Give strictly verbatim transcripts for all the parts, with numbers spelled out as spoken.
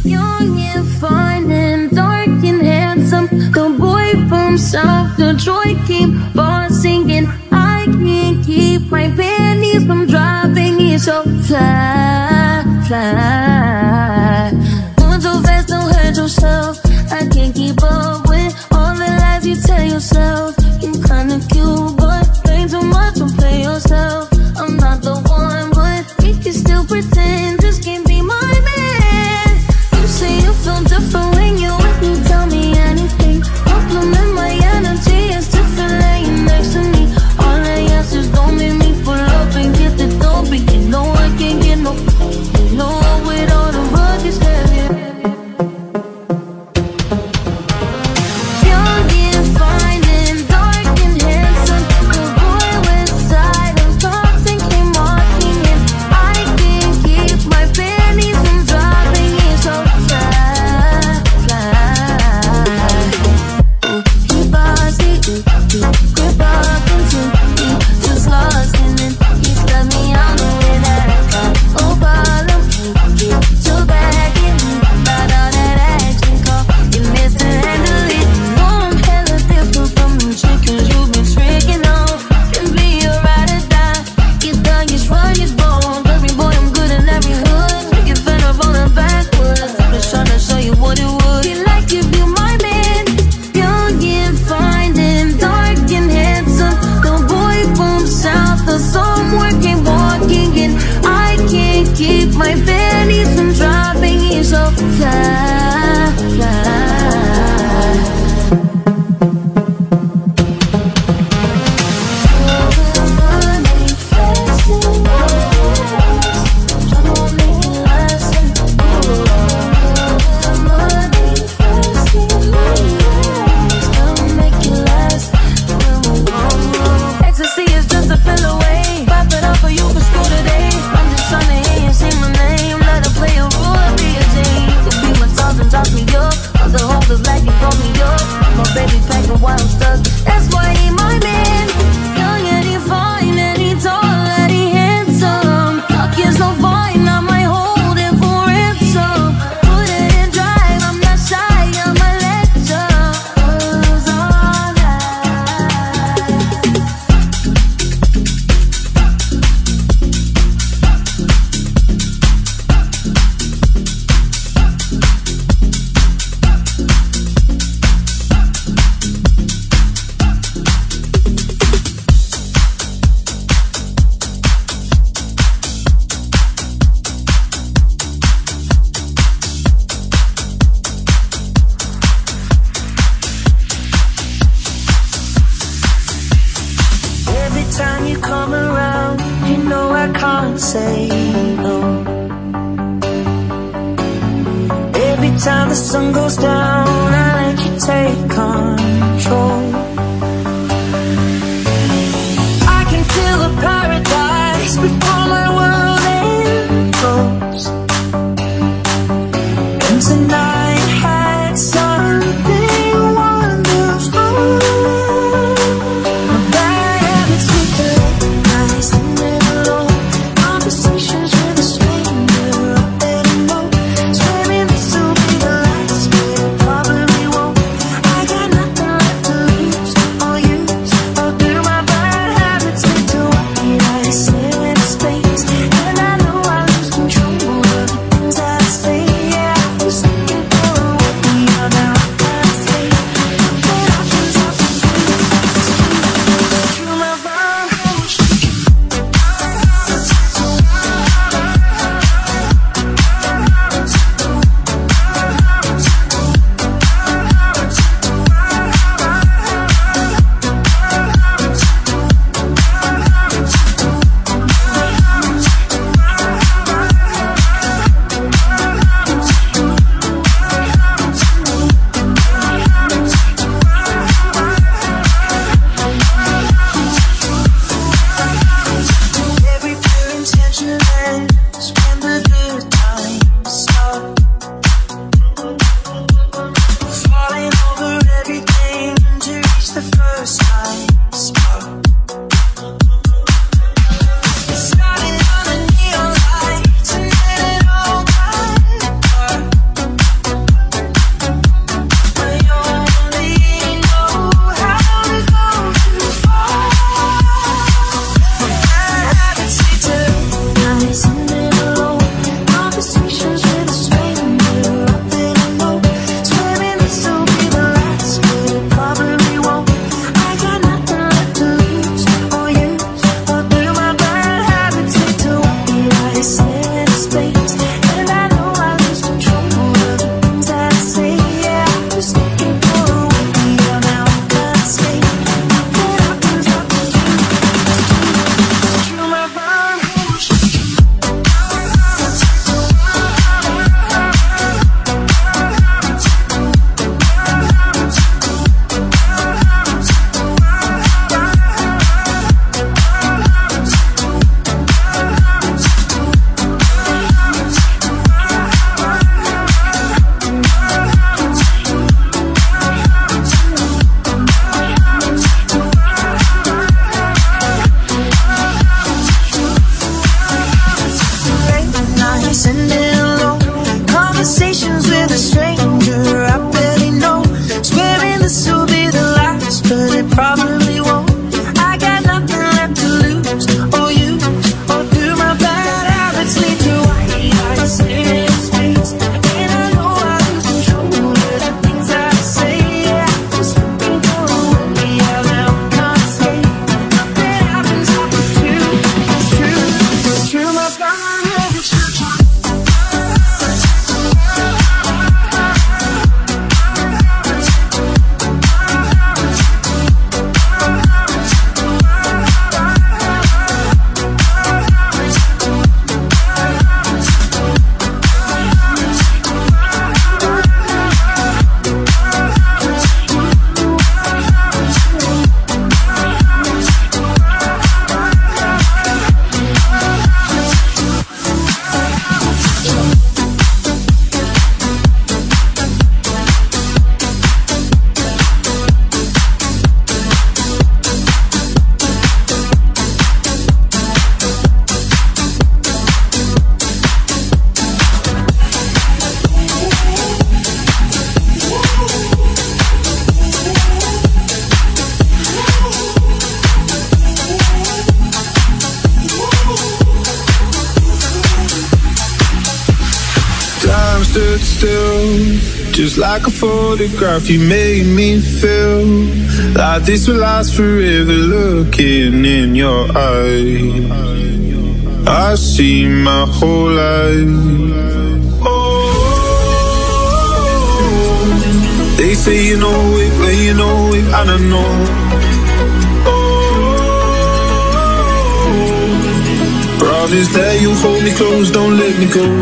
Young and fine and dark and handsome, the boy from South Detroit came on singing. I can't keep my panties from dropping. It's so fly, fly. Going so fast, don't hurt yourself. I can't keep up with all the lies you tell yourself. You're kinda cute, but ain't too much, don't play yourself. I'm not the one, but we can still pretend this can't be my man. You say you feel different when you're with me, tell me anything. Compliment my energy, it's different laying next to me. All I ask is don't make me pull up and get the dope. You know I can't get no, you know with all the rug is heavy. Young and fine and dark and handsome, the boy west side of Compton came walking in. I can't keep my panties from dropping. It's so fly, fly. Ooh, he bossy, ooh, ooh, grip up into me, just lost in it. He stepped me out the way that I got. Oh, bottom, get your back in me, about all that action call. You missed to handle it. You know I'm hella different from them chickens you've been tricking on. Can be a ride or die. Get done, get strong, get born. Baby boy, I'm good in every hood. Make it fed up on the backwards. I'm just trying to show you what it would be like if you my man. Young and fine and dark and handsome, the boy from South of somewhere came walking in. I can't keep my panties from dropping. He's so fly, fly. Ecstasy is just a pill away. Pop it up for you for school today. I'm just trying to hear you say my name. Let her play a role, be a Jane. Could be my toss and toss me up. Other holders like and call me up. My baby packing while I'm stuck. That's why he my man. Young and he fine and he tall and he handsome. Talk is so fine, I might hold it for ransom. Put it in drive, I'm not shy, I'm a lecture. Was all right. Every time you come around, you know I can't say no. Every time the sun goes down, I let you take control. I can feel the paradise before my world implodes. And tonight had something wonderful. My bad habits with the late nights and then alone. Conversations with a stranger I better know. Swearing this will be the last, but it probably won't. I got nothing left to lose or use or do. My bad habits lead to what did I say in space. And I know I lose control of the things I say. Yeah, I was thinking conversations with a stranger I barely know. Swearing this will be the last, but it probably won't. I got nothing left to lose or use, or do my bad habits lead to white eyes staring at space? And I know I lose control of the things I say. Yeah, I'm slipping for a way, yeah, now I can't escape. Nothing happens after two. It's true, it's true, my bad habits. Stood still, just like a photograph. You made me feel like this will last forever. Looking in your eyes, I see my whole life. Oh, they say you know it, but you know it, and I know. Oh, promise that you'll hold me close, don't let me go.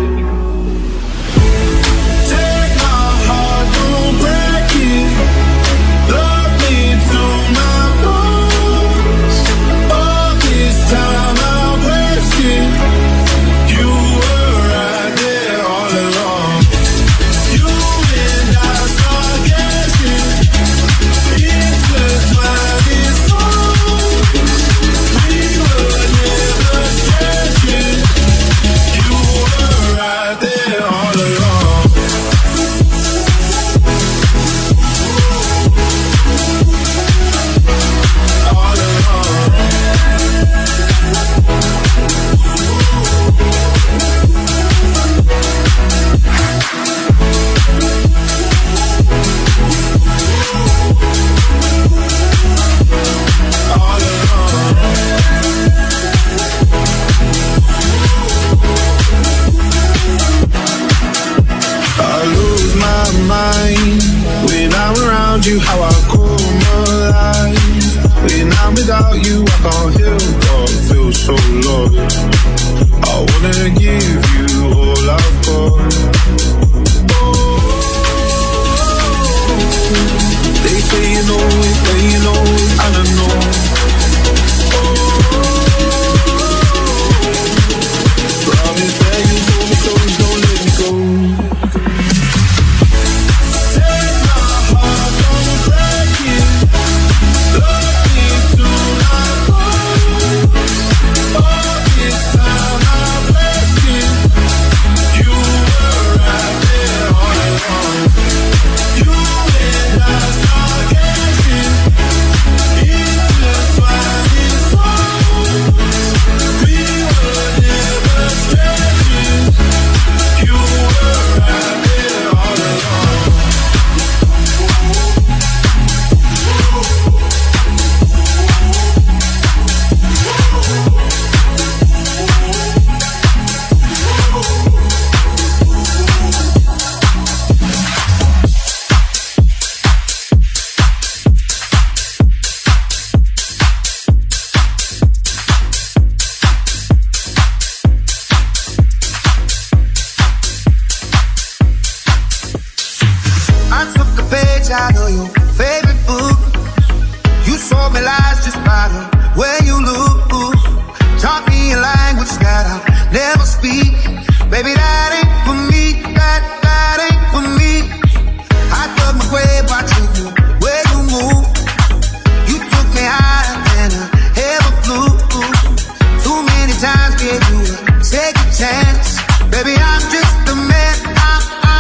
You how I come alive. When I'm without you, I can't help but feel so lost. I wanna give you all I've got. Oh, they say you know it, but you know it, and I know. Oh, promise that you hold me close, don't let me go. Times gave you a second chance. Baby, I'm just the man I, I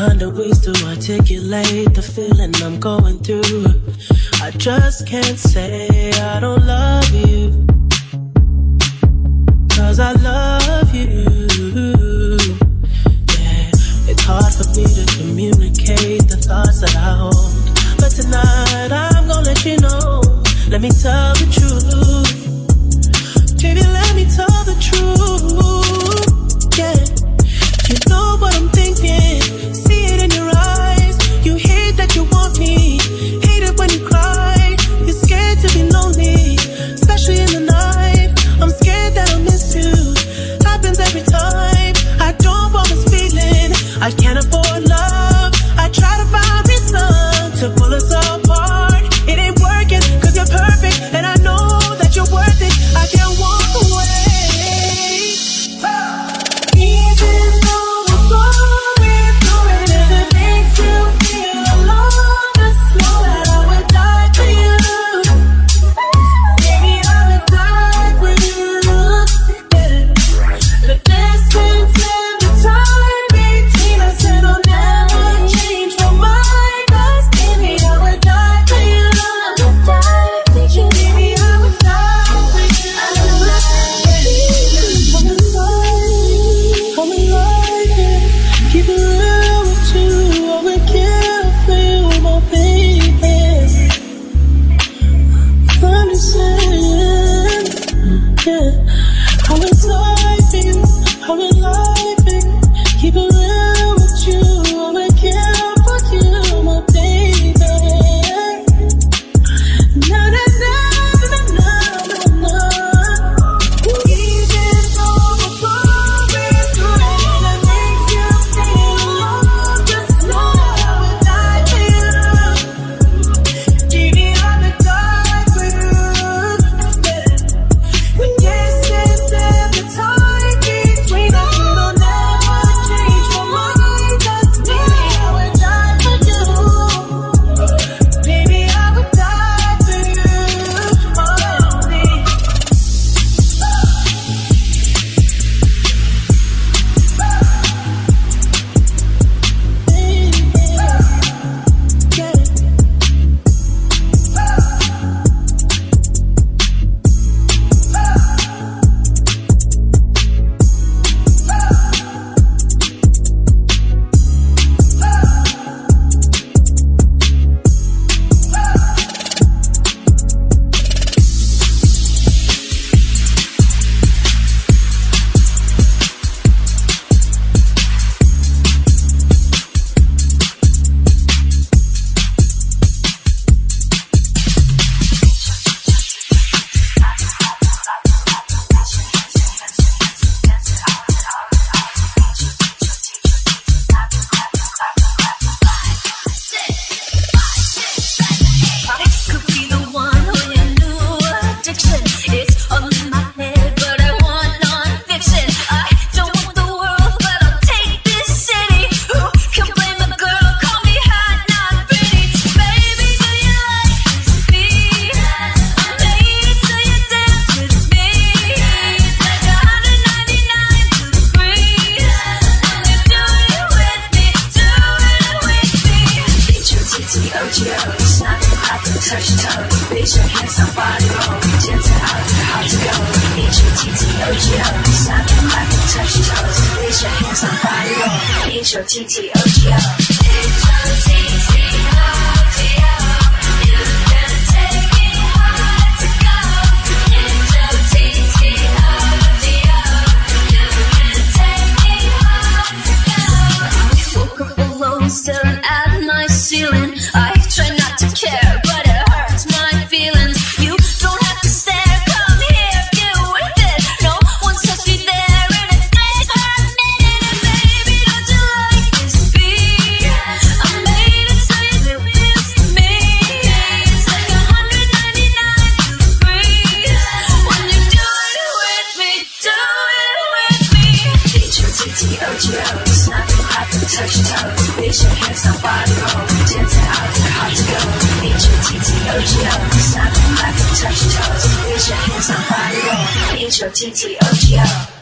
find a ways to articulate the feeling I'm going through. I just can't say I don't love you, 'cause I love you. Yeah, it's hard for me to communicate the thoughts that I hold, but tonight I'm gonna let you know. Let me tell the truth. Baby, let me tell the truth. Yeah, you know what I'm thinking. See it in your eyes. You hate that you want me. Hate it when you cry. You're scared to be lonely, especially in the night. I'm scared that I'll miss you. Happens every time. I don't want this feeling. I can't afford love. I try to find reason to pull us apart. It ain't working 'cause you're perfect, and I know that you're worth it. I can't walk away. Even though we're going through it, if it makes you feel alone, just know that I would die for you. Baby, I would die for you. Yeah. The distance and the time between us, it'll never change my mind. 'Cause baby, I would die for you. I would die for you. Baby, I would die for you. I would die for you. I'm alive, I'm alive, yeah. Keep it real with you. I would kill for you, my baby. Understand, yeah. I would die for you, I would lie for you. Keep it real with you. I would kill for you, my baby. Na na na na na na na. Even though we're going through it, and it makes you feel alone, just know that I would die for you. Baby, I would die for you. Yeah. The distance and the time between us, it'll never change my mind. 'Cause baby, I would die for you. Baby, I would die for you. Oh, baby. Could be the one or your new addiction. It's all in my head, but I want non-fiction. I don't want the world, but I'll take this city. Who can blame a girl? Call me hot, not pretty. Baby, do you like this beat? I made it so you dance with me. It's like one hundred ninety-nine degrees. When you do it with me, do it with me. H O T T O G O, it's nothing hot to touch your toes. Raise your hands up, body roll. Gentle out, hard to go. H O T T O G O, it's nothing hot to touch your toes. Raise your hands up, body roll. H O T T O G O. H O T T O G O. You can take me hard to go. H O T T O G O. You can take me hard to go. Woke up alone, staring at my ceiling. I try not to care, but it hurts my feelings. You don't have to stare, come here, get with it. No one's supposed to be there in a day per minute. And baby, don't you like this beat? I made it so you do this to me. It's like one hundred ninety-nine degrees. When you do it with me, do it with me. H O T T O G O, it's nothing hot to touch your toes. Raise your hands up, body roll. Gentle out, hard to go. H O T T O G O, it's nothing hot to touch your toes. Raise your hands up, body roll. H O T T O G O.